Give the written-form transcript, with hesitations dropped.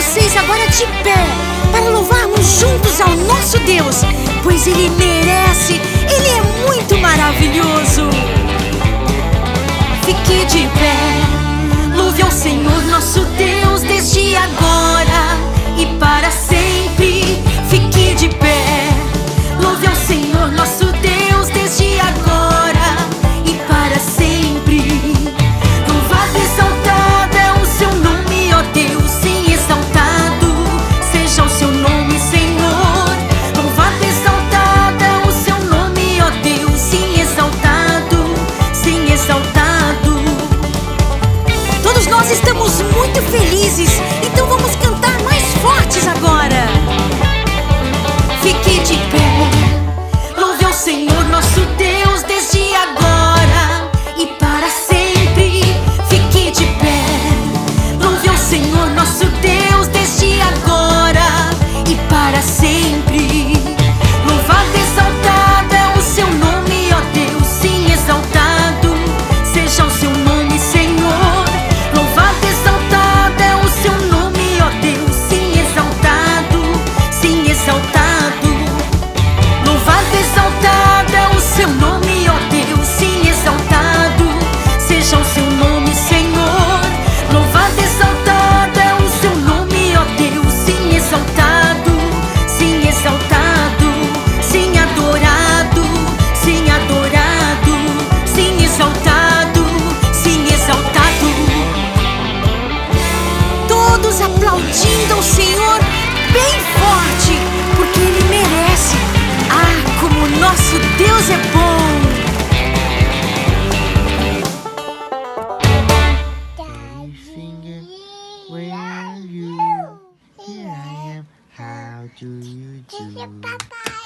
vocês agora de pé, para louvarmos juntos ao nosso Deus, pois Ele merece, Ele é muito maravilhoso. Fique de pé, louve ao Senhor nosso Deus desde agora e para sempre. Fique de pé, louve ao Senhor nosso Deus desde agora e para sempre. Louvado, exaltado é o seu nome, ó Deus, sim, exaltado seja o seu nome, Senhor. Louvado, exaltado é o seu nome, ó Deus, sim, exaltado, sim, exaltado. Todos nós estamos muito felizes, então vamos cantar mais fortes agora. Fique de pé, louve ao Senhor nosso Deus desde agora e para sempre. Fique de pé, louve ao Senhor nosso Deus desde agora e para sempre. Louvado, exaltado é o seu nome, ó Deus, sim, exaltado seja o seu nome, Senhor. Louvado, exaltado é o seu nome, ó Deus, sim, exaltado, sim, exaltado. Louvado, exaltado é o seu nome, ó Deus, sim, exaltado seja o seu nome, Senhor. Louvado, exaltado é o seu nome, ó Deus, sim, exaltado, sim, exaltado, sim, adorado, sim, adorado, sim, exaltado, sim, exaltado. Todos aplaudindo ao Senhor bem forte, porque Ele merece. Ah, como o nosso Deus é bom! Daddy finger, where are you? Here I am. How do you do?